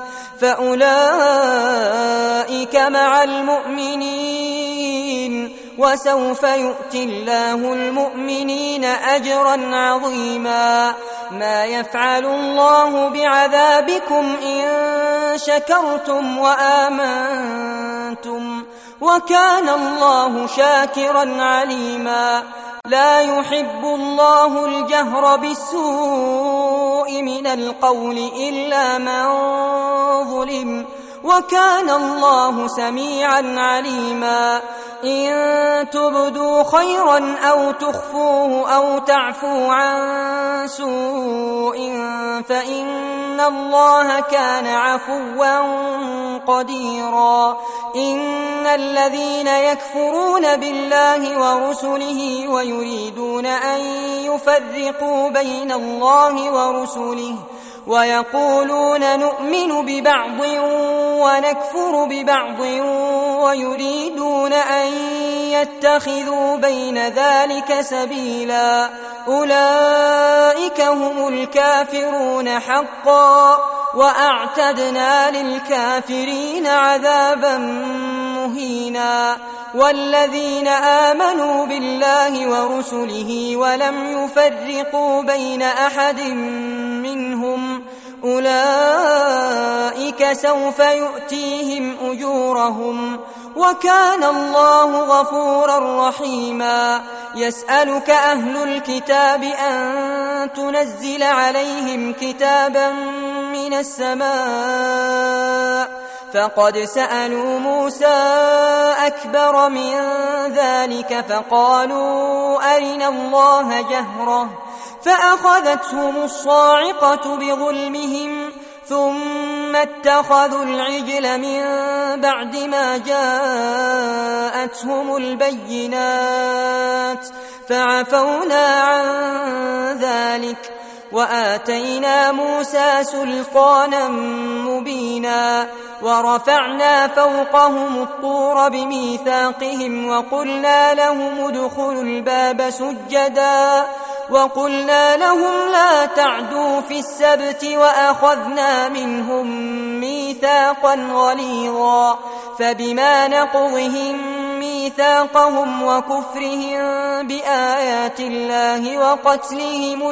فأولئك مع المؤمنين وسوف يؤتي الله المؤمنين أجرا عظيما. ما يفعل الله بعذابكم إن شكرتم وآمنتم وكان الله شاكرا عليما. لا يحب الله الجهر بالسوء من القول إلا من ظلم وكان الله سميعا عليما. إن تبدوا خيرا أو تخفوه أو تعفو عن سوء فإن الله كان عفوا قديرا. إن الذين يكفرون بالله ورسله ويريدون أن يفرقوا بين الله ورسله ويقولون نؤمن ببعض ونكفر ببعض ويريدون أن يتخذوا بين ذلك سبيلا أولئك هم الكافرون حقا وأعتدنا للكافرين عذابا مهينا. والذين آمنوا بالله ورسله ولم يفرقوا بين أحد منهم أولئك سوف يؤتيهم أجورهم وكان الله غفورا رحيما. يسألك أهل الكتاب أن تنزل عليهم كتابا من السماء فقد سألوا موسى أكبر من ذلك فقالوا أرنا الله جهرة فأخذتهم الصاعقة بظلمهم ثم اتخذوا العجل من بعد ما جاءتهم البينات فعفونا عن ذلك وآتينا موسى سلطانا مبينا. ورفعنا فوقهم الطور بميثاقهم وقلنا لهم ادخلوا الباب سجدا وقلنا لهم لا تعدوا في السبت وأخذنا منهم ميثاقا غليظا. فبما نقضهم ميثاقهم وكفرهم بآيات الله وقتلهم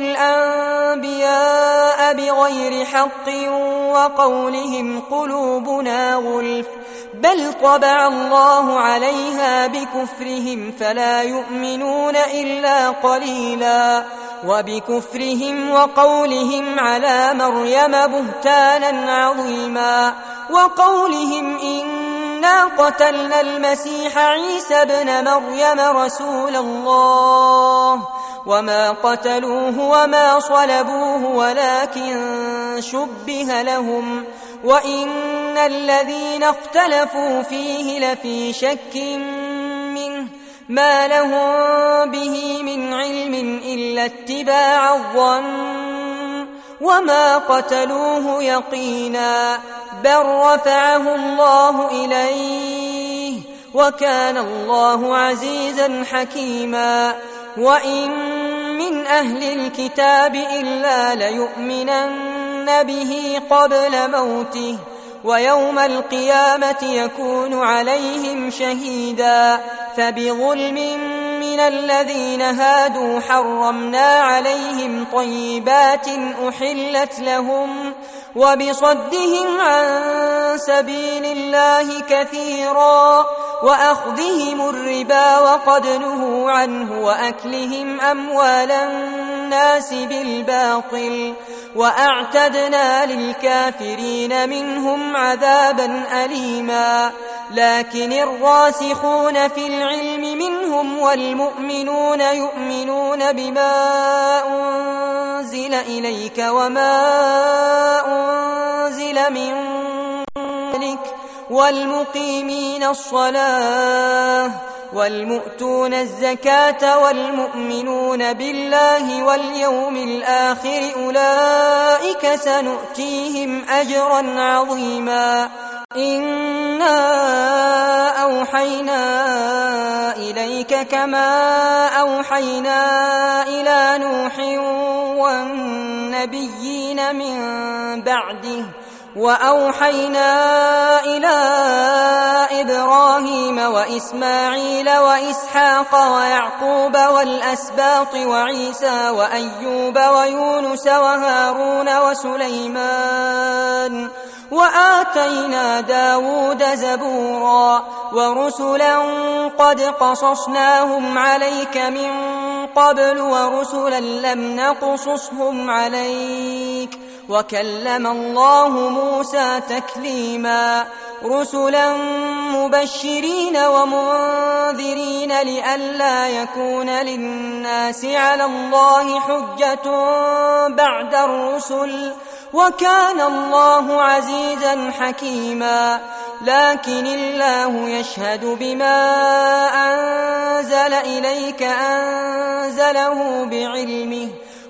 الأنبياء بغير حق وقولهم قلوبنا غلف بل طبع الله عليها بكفرهم فلا يؤمنون إلا قليلا. وبكفرهم وقولهم على مريم بهتانا عظيما وقولهم إنا قتلنا المسيح عيسى ابن مريم رسول الله وما قتلوه وما صلبوه ولكن شبه لهم وإن الذين اختلفوا فيه لفي شك منه ما لهم به من علم إلا اتباع الظن وما قتلوه يقينا بل رفعه الله إليه وكان الله عزيزا حكيما. وإن من أهل الكتاب إلا ليؤمنن به قبل موته ويوم القيامة يكون عليهم شهيدا. فبظلم من الذين هادوا حرمنا عليهم طيبات أحلت لهم وبصدهم عن سبيل الله كثيرا وأخذهم الربا وقد نهوا عنه وأكلهم أموال الناس بالباطل وأعتدنا للكافرين منهم عذابا أليما. لكن الراسخون في العلم منهم والمؤمنون يؤمنون بما أنزل إليك وما أنزل من قبلك والمقيمين الصلاة والمؤتون الزكاة والمؤمنون بالله واليوم الآخر أولئك سنؤتيهم أجرا عظيما. إنا أوحينا إليك كما أوحينا إلى نوح والنبيين من بعده وأوحينا إلى إبراهيم وإسماعيل وإسحاق ويعقوب والأسباط وعيسى وأيوب ويونس وهارون وسليمان وآتينا داود زبورا ورسلا قد قصصناهم عليك من قبل ورسلا لم نقصصهم عليك وكلم الله موسى تكليما. رسلا مبشرين ومنذرين لئلا يكون للناس على الله حجة بعد الرسل، وكان الله عزيزا حكيما. لكن الله يشهد بما أنزل إليك أنزله بعلمه،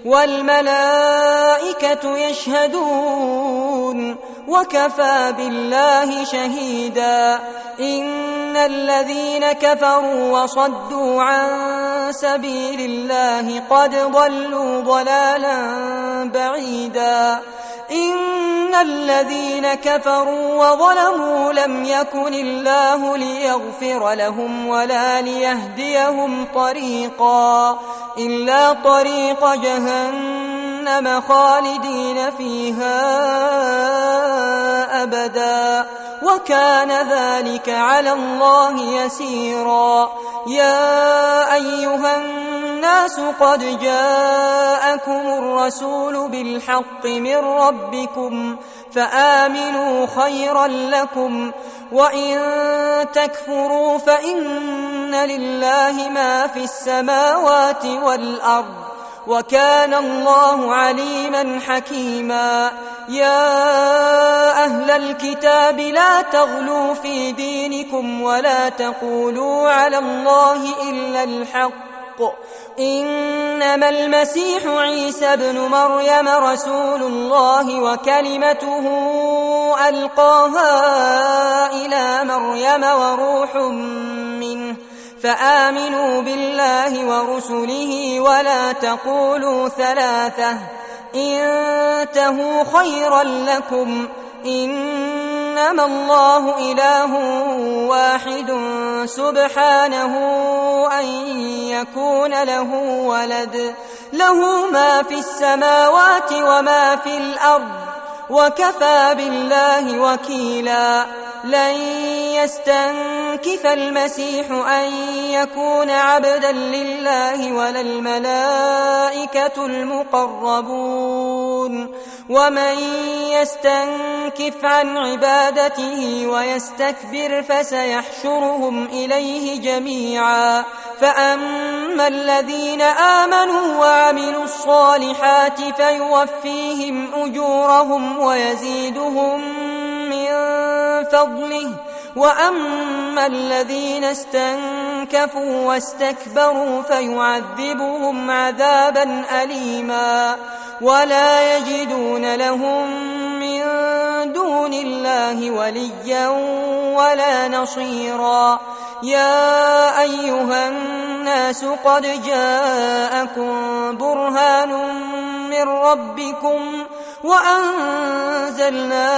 والملائكة يشهدون، وكفى بالله شهيدا. إن الذين كفروا وصدوا عن سبيل الله قد ضلوا ضلالا بعيدا. إن الذين كفروا وظلموا لم يكن الله ليغفر لهم ولا ليهديهم طريقا إلا طريق جهنم خالدين فيها أبدا، وكان ذلك على الله يسيرا. يا أيها الناس قد جاءكم الرسول بالحق من ربكم فآمنوا خيرا لكم، وإن تكفروا فإن لله ما في السماوات والأرض، وكان الله عليما حكيما. يا أهل الكتاب لا تغلوا في دينكم ولا تقولوا على الله إلا الحق، إنما المسيح عيسى ابن مريم رسول الله وكلمته ألقاها إلى مريم وروح منه، فآمنوا بالله ورسله ولا تقولوا ثلاثة، انتهوا خيرا لكم، إنما الله إله واحد سبحانه أن يكون له ولد، له ما في السماوات وما في الأرض، وكفى بالله وكيلا. لن يستنكف المسيح أن يكون عبدا لله ولا الملائكة المقربون، ومن يستنكف عن عبادته ويستكبر فسيحشرهم إليه جميعا. فأما الذين آمنوا وعملوا الصالحات فيوفيهم أجورهم ويزيدهم من فضله، وأما الذين استنكفوا واستكبروا فيعذبهم عذابا أليما ولا يجدون لهم من دون الله وليا ولا نصيرا. يا أيها الناس قد جاءكم برهان من ربكم وأنزلنا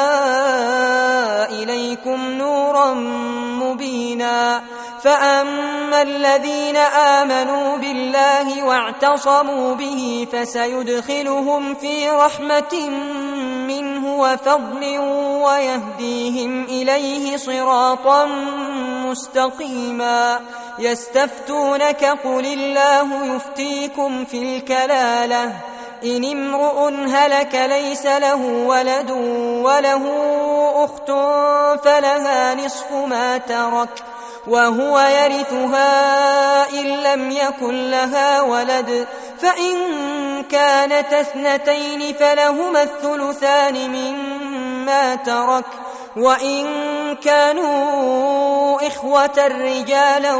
إليكم نورا مبينا. فأما الذين آمنوا بالله واعتصموا به فسيدخلهم في رحمة منه وفضل ويهديهم إليه صراطا مستقيما. يستفتونك قل الله يفتيكم في الكلالة، إن امرؤ هلك ليس له ولد وله أخت فلها نصف ما ترك وهو يرثها إن لم يكن لها ولد، فإن كانت اثنتين فلهما الثلثان مما ترك، وإن كانوا إخوة رجالا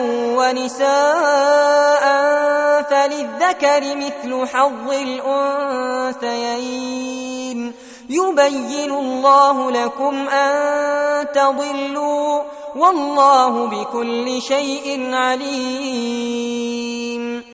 ونساء فللذكر مثل حظ الأنثيين. يبين الله لكم أن تضلوا، والله بكل شيء عليم.